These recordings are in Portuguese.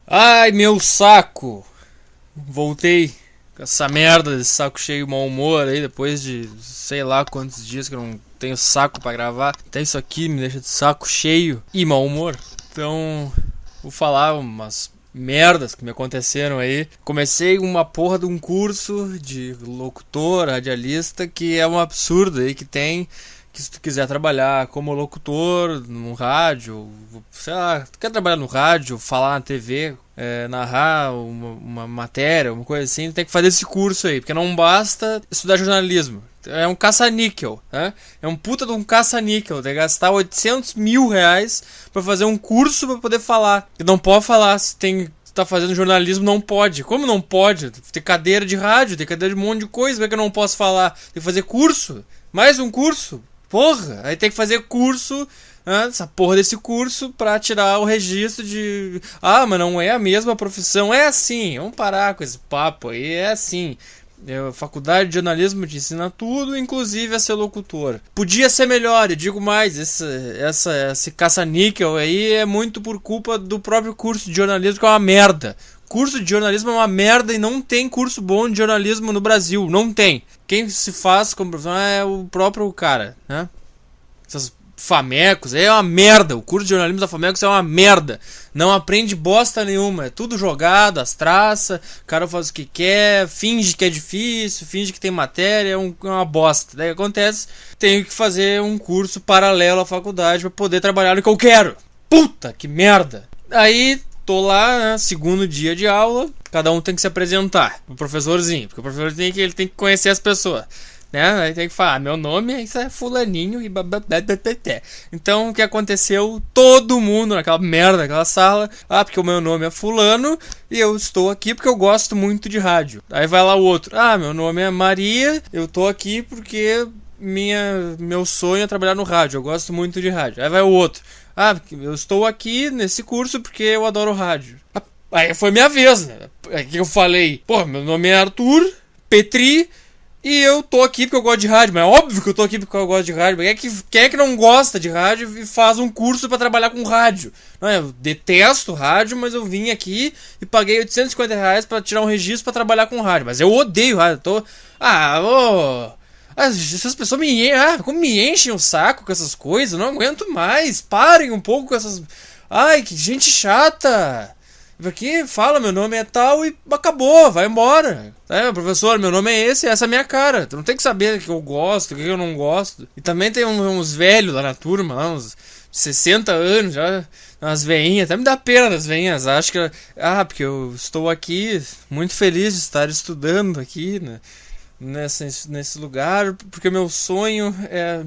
Ai, meu saco! Voltei com essa merda desse saco cheio, mau humor aí, depois de sei lá quantos dias que eu não tenho saco pra gravar. Até isso aqui me deixa de saco cheio e mau humor. Então, vou falar umas merdas que me aconteceram aí. Comecei uma porra de um curso de locutor, radialista, que é um absurdo aí que tem. Que se tu quiser trabalhar como locutor no rádio, sei lá, tu quer trabalhar no rádio, falar na TV, narrar uma matéria, uma coisa assim, tem que fazer esse curso aí, porque não basta estudar jornalismo. É um caça-níquel, né? É um puta de um caça-níquel, tem que gastar 800 mil reais pra fazer um curso pra poder falar. E não pode falar se tem... tá fazendo jornalismo, não pode. Como não pode? Tem cadeira de rádio, tem cadeira de um monte de coisa, como é que eu não posso falar? Tem que fazer curso? Mais um curso? Porra, aí tem que fazer curso, né, essa porra desse curso pra tirar o registro de... Ah, mas não é a mesma profissão. É assim, vamos parar com esse papo aí, é assim. A faculdade de jornalismo te ensina tudo, inclusive a ser locutor. Podia ser melhor, eu digo mais, esse caça-níquel aí é muito por culpa do próprio curso de jornalismo, que é uma merda. Curso de jornalismo é uma merda e não tem curso bom de jornalismo no Brasil, não tem. Quem se faz como profissional é o próprio cara, né? Essas famecos aí é uma merda, o curso de jornalismo da famecos é uma merda. Não aprende bosta nenhuma, é tudo jogado, as traças, o cara faz o que quer, finge que é difícil, finge que tem matéria, é uma bosta. Daí acontece, tenho que fazer um curso paralelo à faculdade pra poder trabalhar no que eu quero. Puta, que merda! Aí... tô lá, né, segundo dia de aula, cada um tem que se apresentar pro professorzinho, porque o professor ele tem que conhecer as pessoas, né? Aí tem que falar, meu nome é fulaninho e babababababé. Então o que aconteceu? Todo mundo naquela merda, naquela sala, porque o meu nome é fulano e eu estou aqui porque eu gosto muito de rádio. Aí vai lá o outro, meu nome é Maria, eu tô aqui porque meu sonho é trabalhar no rádio, eu gosto muito de rádio. Aí vai o outro, eu estou aqui nesse curso porque eu adoro rádio. Aí foi minha vez, né? Aí eu falei, meu nome é Arthur Petri e eu tô aqui porque eu gosto de rádio. Mas é óbvio que eu tô aqui porque eu gosto de rádio. Quem é que não gosta de rádio e faz um curso pra trabalhar com rádio? Não, eu detesto rádio, mas eu vim aqui e paguei 850 reais pra tirar um registro pra trabalhar com rádio. Mas eu odeio rádio, essas pessoas como me enchem o saco com essas coisas, eu não aguento mais. Parem um pouco com essas... Ai, que gente chata. Porque fala, meu nome é tal e acabou, vai embora. Professor, meu nome é esse, essa é a minha cara. Tu não tem que saber o que eu gosto, o que eu não gosto. E também tem uns velhos lá na turma, lá, uns 60 anos já, umas veinhas, até me dá pena das veinhas. Acho que... porque eu estou aqui muito feliz de estar estudando aqui, né? Nesse lugar, porque meu sonho é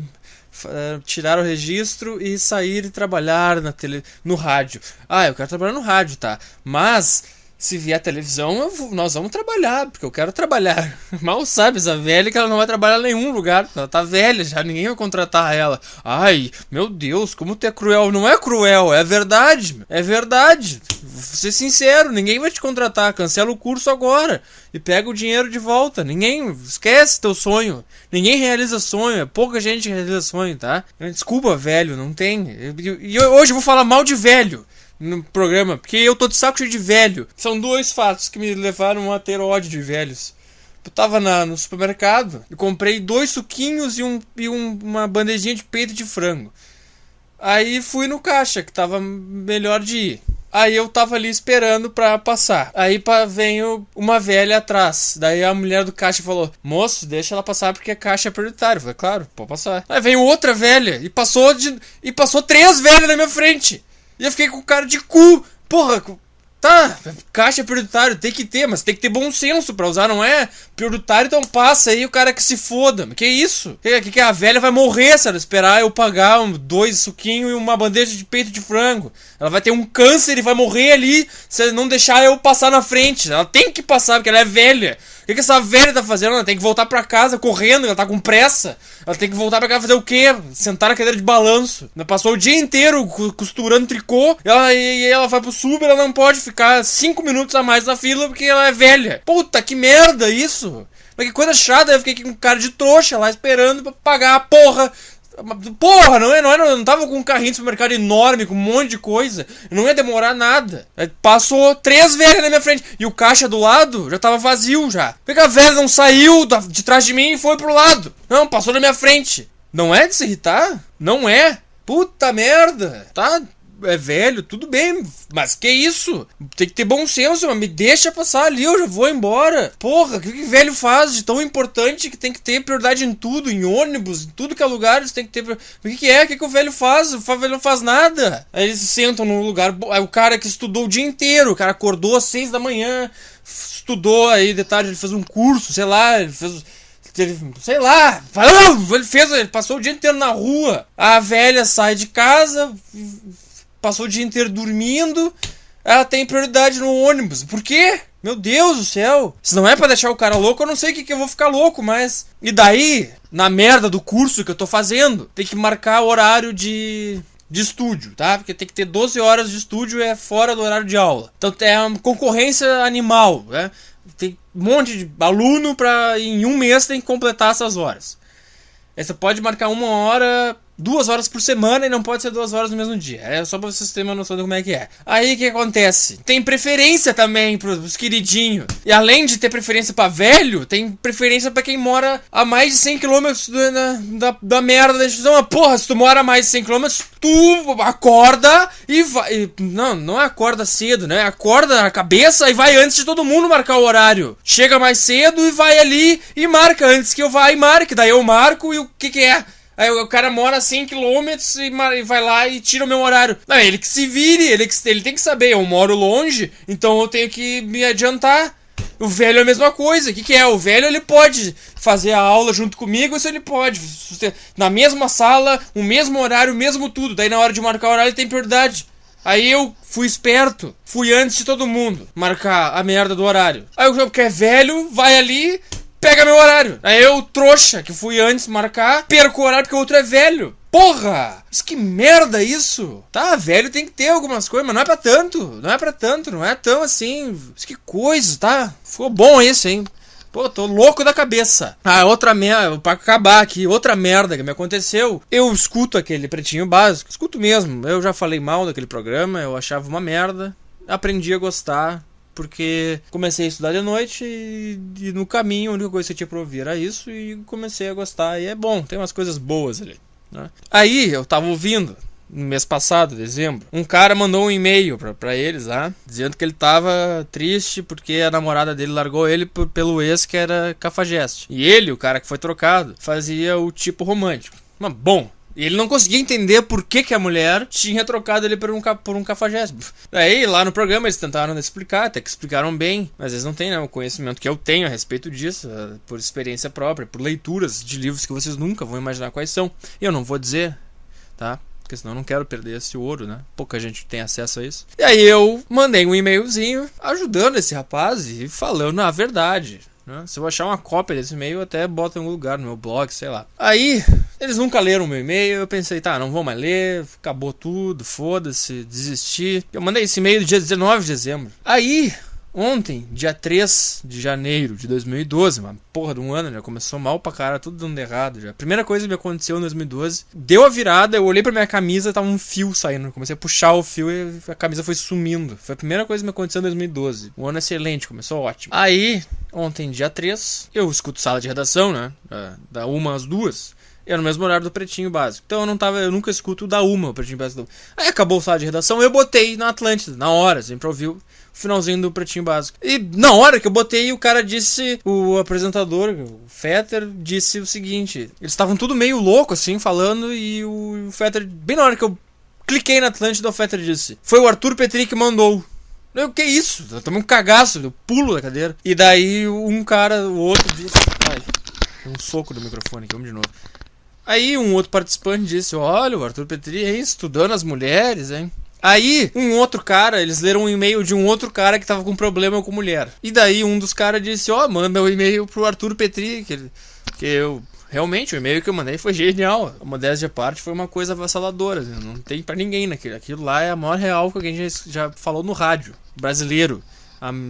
tirar o registro e sair e trabalhar no rádio. Eu quero trabalhar no rádio, tá? Mas se vier a televisão, nós vamos trabalhar, porque eu quero trabalhar. Mal sabe essa velha que ela não vai trabalhar em nenhum lugar. Ela tá velha já, ninguém vai contratar ela. Ai, meu Deus, como tu é cruel. Não é cruel, é verdade. É verdade. Vou ser sincero, ninguém vai te contratar. Cancela o curso agora e pega o dinheiro de volta. Esquece teu sonho. Ninguém realiza sonho, é pouca gente que realiza sonho, tá? Desculpa, velho, não tem. E hoje eu vou falar mal de velho no programa, porque eu tô de saco cheio de velho. São dois fatos que me levaram a ter ódio de velhos. Eu tava no supermercado e comprei 2 suquinhos e uma bandejinha de peito de frango. Aí fui no caixa, que tava melhor de ir. Aí eu tava ali esperando pra passar. Aí veio uma velha atrás. Daí a mulher do caixa falou, moço, deixa ela passar porque a caixa é prioritária. Eu falei, claro, pode passar. Aí veio outra velha e passou 3 velhas na minha frente. E eu fiquei com cara de cu. Porra, tá, caixa é prioritário, tem que ter, mas tem que ter bom senso pra usar, não é? Prioritário, então passa aí o cara que se foda. Que isso? Que a velha vai morrer se ela esperar eu pagar 2 suquinhos e uma bandeja de peito de frango. Ela vai ter um câncer e vai morrer ali se não deixar eu passar na frente. Ela tem que passar porque ela é velha. O que essa velha tá fazendo? Ela tem que voltar pra casa correndo, ela tá com pressa. Ela tem que voltar pra casa fazer o quê? Sentar na cadeira de balanço. Ela passou o dia inteiro costurando tricô. E ela vai pro sub, ela não pode ficar 5 minutos a mais na fila porque ela é velha. Puta, que merda isso! Mas que coisa chata, eu fiquei com cara de trouxa lá esperando pra pagar a porra Porra, não tava com um carrinho de supermercado enorme, com um monte de coisa. Não ia demorar nada. Aí passou 3 velhas na minha frente. E o caixa do lado já tava vazio já. Por que a velha não saiu de trás de mim e foi pro lado? Não, passou na minha frente. Não é de se irritar? Não é. Puta merda. Tá... É velho, tudo bem, mas que isso? Tem que ter bom senso, mano. Me deixa passar ali, eu já vou embora. Porra, o que velho faz de tão importante que tem que ter prioridade em tudo, em ônibus, em tudo que é lugar, eles tem que ter... O que é? O que o velho faz? O velho não faz nada. Aí eles se sentam num lugar... Aí o cara que estudou o dia inteiro, o cara acordou às 6 da manhã, estudou, aí de tarde ele fez um curso, sei lá, ele fez... Sei lá, ele passou o dia inteiro na rua. A velha sai de casa... Passou o dia inteiro dormindo. Ela tem prioridade no ônibus. Por quê? Meu Deus do céu. Se não é pra deixar o cara louco, eu não sei o que eu vou ficar louco, mas... E daí, na merda do curso que eu tô fazendo, tem que marcar horário de estúdio, tá? Porque tem que ter 12 horas de estúdio, é fora do horário de aula. Então é uma concorrência animal, né? Tem um monte de aluno pra... Em um mês tem que completar essas horas. Aí você pode marcar 1 hora... 2 horas por semana e não pode ser 2 horas no mesmo dia. É só pra vocês terem uma noção de como é que é. Aí o que acontece? Tem preferência também pros queridinhos. E além de ter preferência pra velho, tem preferência pra quem mora a mais de 100 km da merda da instituição. Porra, se tu mora a mais de 100 km, tu acorda e vai... Não acorda cedo, né? Acorda na cabeça e vai antes de todo mundo marcar o horário. Chega mais cedo e vai ali e marca antes que eu vá e marque. Daí eu marco e o que é? Aí o cara mora a 100 km e vai lá e tira o meu horário. Não, ele que se vire, ele tem que saber. Eu moro longe, então eu tenho que me adiantar. O velho é a mesma coisa. O que é? O velho ele pode fazer a aula junto comigo, isso ele pode. Na mesma sala, o mesmo horário, o mesmo tudo. Daí na hora de marcar o horário ele tem prioridade. Aí eu fui esperto, fui antes de todo mundo marcar a merda do horário. Aí o jogo que é velho, vai ali... Pega meu horário. Aí eu, trouxa, que fui antes marcar, perco o horário porque o outro é velho. Porra! Mas que merda isso? Tá, velho tem que ter algumas coisas, mas não é pra tanto. Não é tão assim. Mas que coisa, tá? Ficou bom isso, hein? Pô, tô louco da cabeça. Ah, outra merda, pra acabar aqui, outra merda que me aconteceu. Eu escuto aquele Pretinho Básico, escuto mesmo. Eu já falei mal daquele programa, eu achava uma merda. Aprendi a gostar. Porque comecei a estudar de noite e no caminho a única coisa que eu tinha pra ouvir era isso e comecei a gostar. E é bom, tem umas coisas boas ali, né? Aí eu tava ouvindo, no mês passado, dezembro, um cara mandou um e-mail pra eles lá, dizendo que ele tava triste porque a namorada dele largou ele pelo ex que era cafajeste. E ele, o cara que foi trocado, fazia o tipo romântico. Mas bom... E ele não conseguia entender por que a mulher tinha trocado ele por um cafajeste. Aí lá no programa eles tentaram explicar, até que explicaram bem. Mas eles não têm, né, o conhecimento que eu tenho a respeito disso, por experiência própria, por leituras de livros que vocês nunca vão imaginar quais são. E eu não vou dizer, tá? Porque senão eu não quero perder esse ouro, né? Pouca gente tem acesso a isso. E aí eu mandei um e-mailzinho ajudando esse rapaz e falando a verdade. Se eu achar uma cópia desse e-mail, eu até boto em algum lugar no meu blog, sei lá. Aí, eles nunca leram o meu e-mail, eu pensei, tá, não vou mais ler, acabou tudo, foda-se, desisti. Eu mandei esse e-mail no dia 19 de dezembro. Aí, ontem, dia 3 de janeiro de 2012, uma porra de um ano, já começou mal pra cara, tudo dando errado já. A primeira coisa que me aconteceu em 2012, deu a virada, eu olhei pra minha camisa, tava um fio saindo, eu comecei a puxar o fio e a camisa foi sumindo. Foi a primeira coisa que me aconteceu em 2012. Um ano excelente, começou ótimo. Aí, ontem, dia 3, eu escuto sala de redação, né, da 1 às 2. É no mesmo horário do Pretinho Básico. Então eu nunca escuto da o Pretinho Básico. Aí acabou o sala de redação, eu botei na Atlântida, na hora, sempre ouvi o finalzinho do Pretinho Básico. E na hora que eu botei, o cara disse, o apresentador, o Fetter, disse o seguinte: eles estavam tudo meio louco assim, falando, e o Fetter, bem na hora que eu cliquei na Atlântida, o Fetter disse: foi o Arthur Petri que mandou. Eu, que isso? Eu tomei um cagaço, eu pulo da cadeira. E daí um cara, o outro disse... Ai, um soco do microfone aqui, vamos de novo. Aí um outro participante disse: olha, o Arthur Petri aí estudando as mulheres, hein? Aí um outro cara, eles leram um e-mail de um outro cara que tava com problema com mulher. E daí um dos caras disse: ó, manda o e-mail pro Arthur Petri, que eu... Realmente, o e-mail que eu mandei foi genial. A modéstia à parte, foi uma coisa avassaladora. Não tem pra ninguém naquilo. Aquilo lá é a maior real que alguém já falou no rádio. Brasileiro,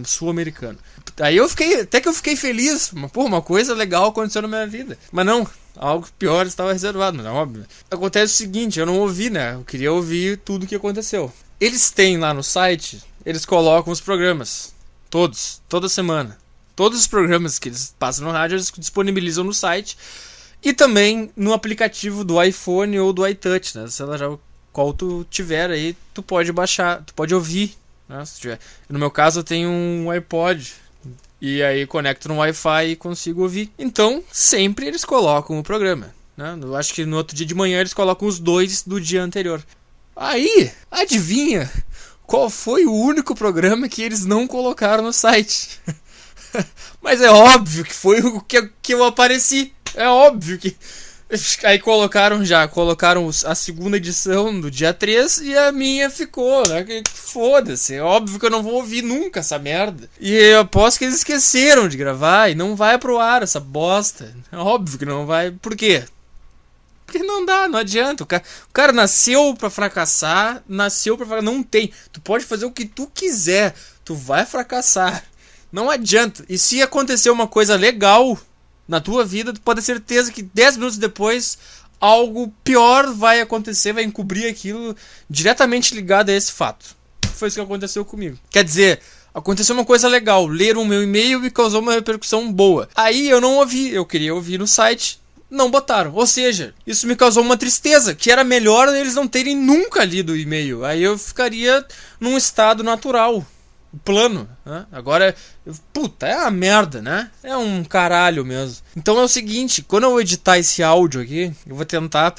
sul-americano. Aí eu fiquei feliz. Uma coisa legal aconteceu na minha vida. Mas não, Algo pior estava reservado, mas é óbvio. Acontece o seguinte, eu não ouvi, né? Eu queria ouvir tudo o que aconteceu. Eles têm lá no site, eles colocam os programas. Todos, toda semana. Todos os programas que eles passam no rádio, eles disponibilizam no site. E também no aplicativo do iPhone ou do iTouch, né? Se ela já qual tu tiver aí, tu pode baixar, tu pode ouvir, né? Se tiver. No meu caso eu tenho um iPod. E aí conecto no Wi-Fi e consigo ouvir. Então, sempre eles colocam o programa, né? Eu acho que no outro dia de manhã eles colocam os 2 do dia anterior. Aí, adivinha qual foi o único programa que eles não colocaram no site? Mas é óbvio que foi o que eu apareci. É óbvio que... Aí colocaram a segunda edição do dia 3 e a minha ficou, né? Que foda-se, é óbvio que eu não vou ouvir nunca essa merda. E eu aposto que eles esqueceram de gravar e não vai pro ar essa bosta. É óbvio que não vai. Por quê? Porque não dá, não adianta. O cara nasceu pra fracassar, não tem. Tu pode fazer o que tu quiser, tu vai fracassar. Não adianta. E se acontecer uma coisa legal na tua vida, tu pode ter certeza que 10 minutos depois algo pior vai acontecer, vai encobrir aquilo diretamente ligado a esse fato. Foi isso que aconteceu comigo. Quer dizer, aconteceu uma coisa legal, leram o meu e-mail e causou uma repercussão boa. Aí eu não ouvi, eu queria ouvir no site, não botaram. Ou seja, isso me causou uma tristeza, que era melhor eles não terem nunca lido o e-mail. Aí eu ficaria num estado natural. Plano, né? Agora, puta, é uma merda, né? É um caralho mesmo. Então é o seguinte, quando eu editar esse áudio aqui, eu vou tentar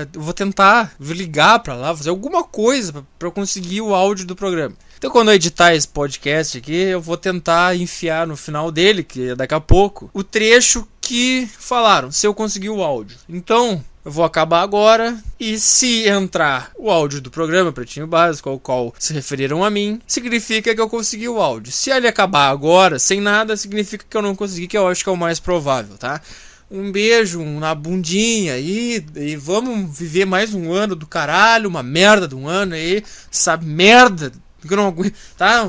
ligar pra lá, fazer alguma coisa pra eu conseguir o áudio do programa. Então quando eu editar esse podcast aqui, eu vou tentar enfiar no final dele, que é daqui a pouco, o trecho que falaram, se eu conseguir o áudio. Então... eu vou acabar agora, e se entrar o áudio do programa Pretinho Básico, ao qual se referiram a mim, significa que eu consegui o áudio. Se ele acabar agora, sem nada, significa que eu não consegui, que eu acho que é o mais provável, tá? Um beijo na bundinha e vamos viver mais um ano do caralho, uma merda de um ano aí, essa merda que eu não aguento, tá?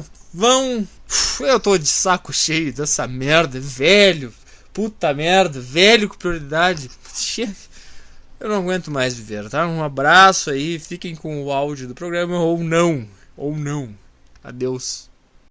Eu tô de saco cheio dessa merda, velho, puta merda, velho com prioridade, eu não aguento mais viver, tá? Um abraço aí, fiquem com o áudio do programa ou não. Adeus.